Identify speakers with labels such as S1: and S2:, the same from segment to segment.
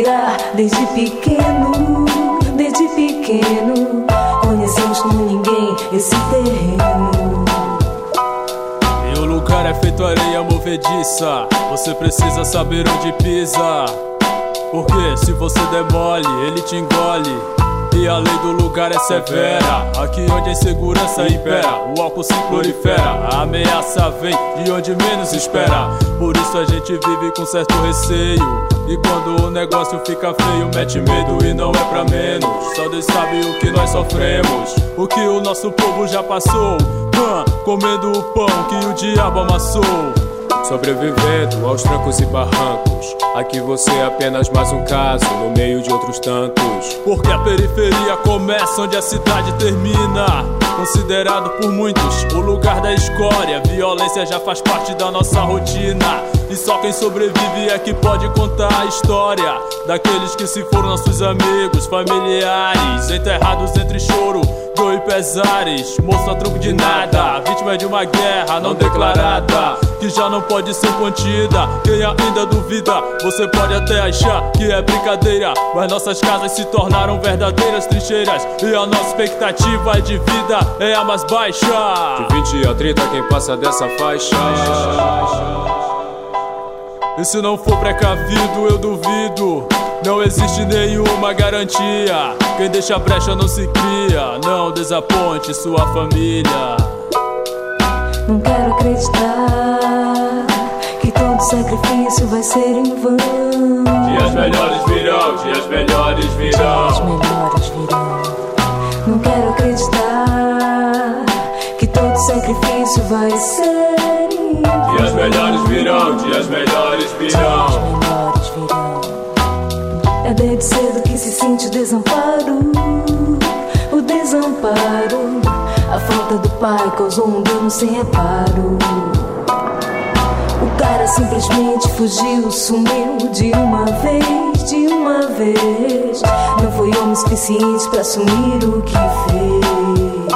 S1: respirar desde pequeno. Desde pequeno conhecemos como ninguém esse terreno.
S2: E o lugar é feito areia movediça, você precisa saber onde pisa. Porque se você demole, ele te engole. E a lei do lugar é severa. Aqui onde a insegurança impera, o álcool se prolifera. A ameaça vem de onde menos espera. Por isso a gente vive com certo receio. E quando o negócio fica feio, mete medo e não é pra menos. Só Deus sabe o que nós sofremos, o que o nosso povo já passou, comendo o pão que o diabo amassou.
S3: Sobrevivendo aos trancos e barrancos, aqui você é apenas mais um caso no meio de outros tantos.
S2: Porque a periferia começa onde a cidade termina. Considerado por muitos o lugar da escória, violência já faz parte da nossa rotina. E só quem sobrevive é que pode contar a história daqueles que se foram nossos amigos, familiares, enterrados entre choro, dor e pesares. Moço a troco de nada, vítima de uma guerra não declarada, que já não pode ser contida. Quem ainda duvida, você pode até achar que é brincadeira, mas nossas casas se tornaram verdadeiras trincheiras. E a nossa expectativa de vida é a mais baixa.
S3: De 20 a 30 quem passa dessa faixa.
S2: E se não for precavido, eu duvido. Não existe nenhuma garantia. Quem deixa brecha não se cria. Não desaponte sua família.
S1: Não quero acreditar que todo sacrifício vai ser em vão.
S3: Dias melhores virão, dias melhores virão.
S1: Dias melhores virão. Não quero acreditar que todo sacrifício vai ser em vão.
S3: Dias melhores virão, dias melhores virão.
S1: Dias melhores virão. É desde cedo que se sente o desamparo. O desamparo. A falta do pai causou um dano sem reparo. O cara simplesmente fugiu, sumiu de uma vez, de uma vez. Não foi homem suficiente pra assumir o que fez.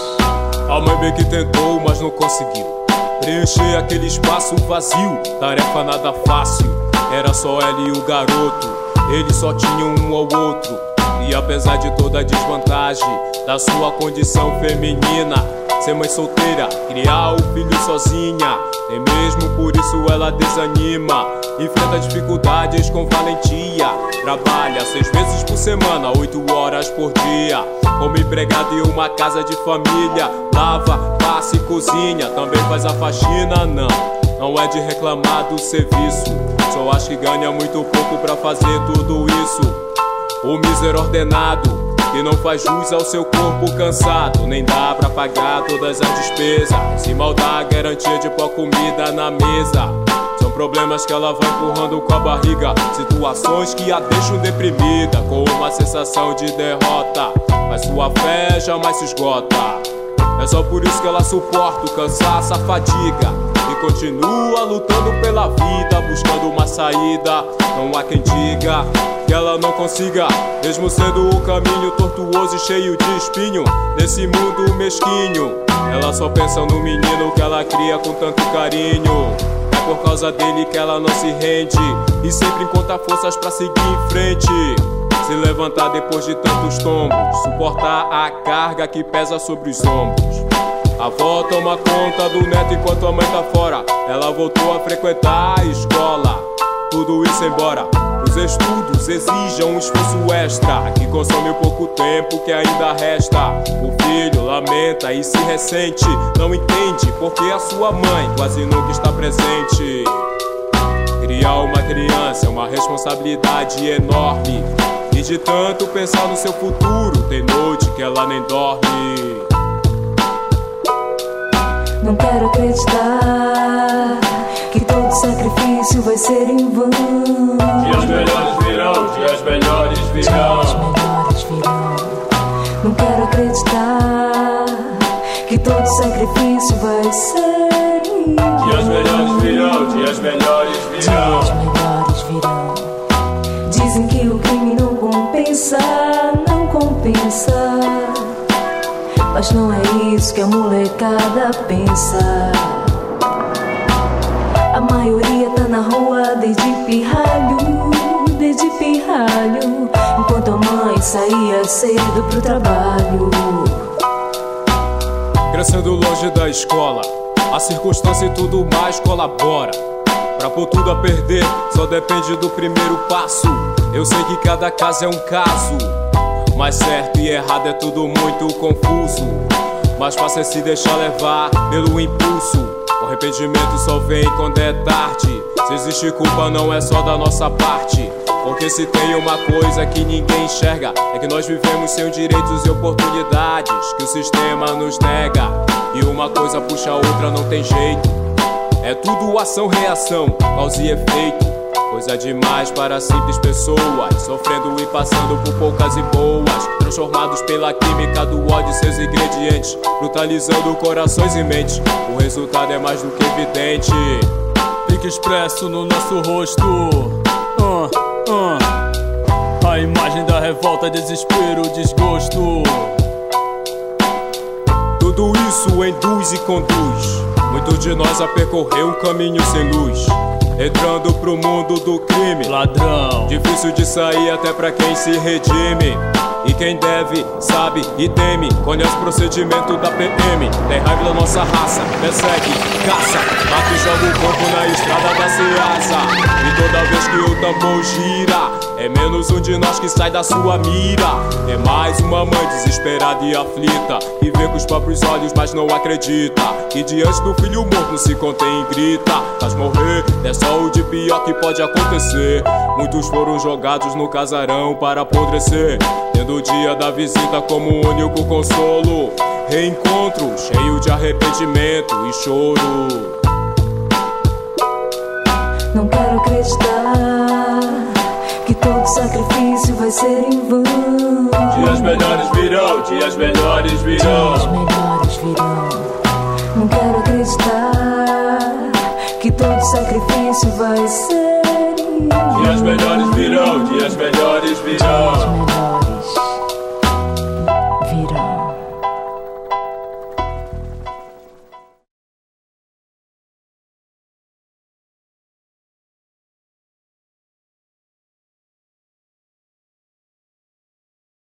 S3: A mãe bem que tentou, mas não conseguiu preencher aquele espaço vazio. Tarefa nada fácil, era só ela e o garoto. Eles só tinham um ao outro. E apesar de toda a desvantagem da sua condição feminina, ser mãe solteira, criar o filho sozinha, nem mesmo por isso ela desanima. Enfrenta dificuldades com valentia. Trabalha 6 vezes por semana, 8 horas por dia, como empregada em uma casa de família. Lava, passa e cozinha, também faz a faxina. Não é de reclamar do serviço, só acho que ganha muito pouco pra fazer tudo isso. O mísero ordenado, que não faz jus ao seu corpo cansado. Nem dá pra pagar todas as despesas, sem mal dá a garantia de pôr comida na mesa. São problemas que ela vai empurrando com a barriga, situações que a deixam deprimida, com uma sensação de derrota. Mas sua fé jamais se esgota. É só por isso que ela suporta o cansaço, a fadiga, e continua lutando pela vida, buscando uma saída. Não há quem diga que ela não consiga, mesmo sendo o caminho tortuoso e cheio de espinho. Nesse mundo mesquinho, ela só pensa no menino que ela cria com tanto carinho. É por causa dele que ela não se rende e sempre encontra forças pra seguir em frente. Se levantar depois de tantos tombos, suportar a carga que pesa sobre os ombros. A avó toma conta do neto enquanto a mãe tá fora. Ela voltou a frequentar a escola, tudo isso embora os estudos exijam um esforço extra, que consome o pouco tempo que ainda resta. O filho lamenta e se ressente, não entende porque a sua mãe quase nunca está presente. Criar uma criança é uma responsabilidade enorme, e de tanto pensar no seu futuro, tem noite que ela nem dorme.
S1: Não quero acreditar que todo sacrifício vai ser em vão.
S3: Dias melhores virão, dias melhores virão.
S1: Dias melhores virão. Não quero acreditar que todo sacrifício vai ser em vão.
S3: Dias melhores virão, dias melhores virão.
S1: Dias melhores virão. Dizem que o crime não compensa, não compensa. Mas não é isso que a molecada pensa. A maioria tá na rua desde pirralho, desde pirralho. saía cedo pro trabalho.
S3: Crescendo longe da escola, a circunstância e tudo mais colabora. Pra pôr tudo a perder, só depende do primeiro passo. Eu sei que cada caso é um caso, mas certo e errado é tudo muito confuso. Mais fácil é se deixar levar pelo impulso. O arrependimento só vem quando é tarde. Se existe culpa não é só da nossa parte. Porque se tem uma coisa que ninguém enxerga, é que nós vivemos sem direitos e oportunidades que o sistema nos nega. E uma coisa puxa a outra, não tem jeito. É tudo ação-reação, causa e efeito. Coisa demais para simples pessoas, sofrendo e passando por poucas e boas, transformados pela química do ódio e seus ingredientes, brutalizando corações e mentes. O resultado é mais do que evidente.
S2: Fica expresso no nosso rosto. A imagem da revolta, desespero, desgosto.
S3: Tudo isso induz e conduz muitos de nós a percorrer um caminho sem luz, entrando pro mundo do crime,
S2: ladrão.
S3: Difícil de sair até pra quem se redime. E quem deve, sabe e teme, conhece o procedimento da PM. Tem raiva da nossa raça, persegue, caça, mata e joga o corpo na estrada da Ceasa. E toda vez que o tambor gira, é menos um de nós que sai da sua mira. É mais uma mãe desesperada e aflita, que vê com os próprios olhos mas não acredita, que diante do filho morto se contém e grita. Mas morrer é só o de pior que pode acontecer. Muitos foram jogados no casarão para apodrecer, tendo o dia da visita como único consolo. Reencontro cheio de arrependimento e choro.
S1: Não quero acreditar que todo sacrifício vai ser em vão.
S2: Dias melhores virão, dias melhores virão.
S1: Dias melhores virão. Não quero acreditar que todo sacrifício vai ser em vão.
S2: Dias melhores virão, dias melhores virão.
S1: Dias melhores.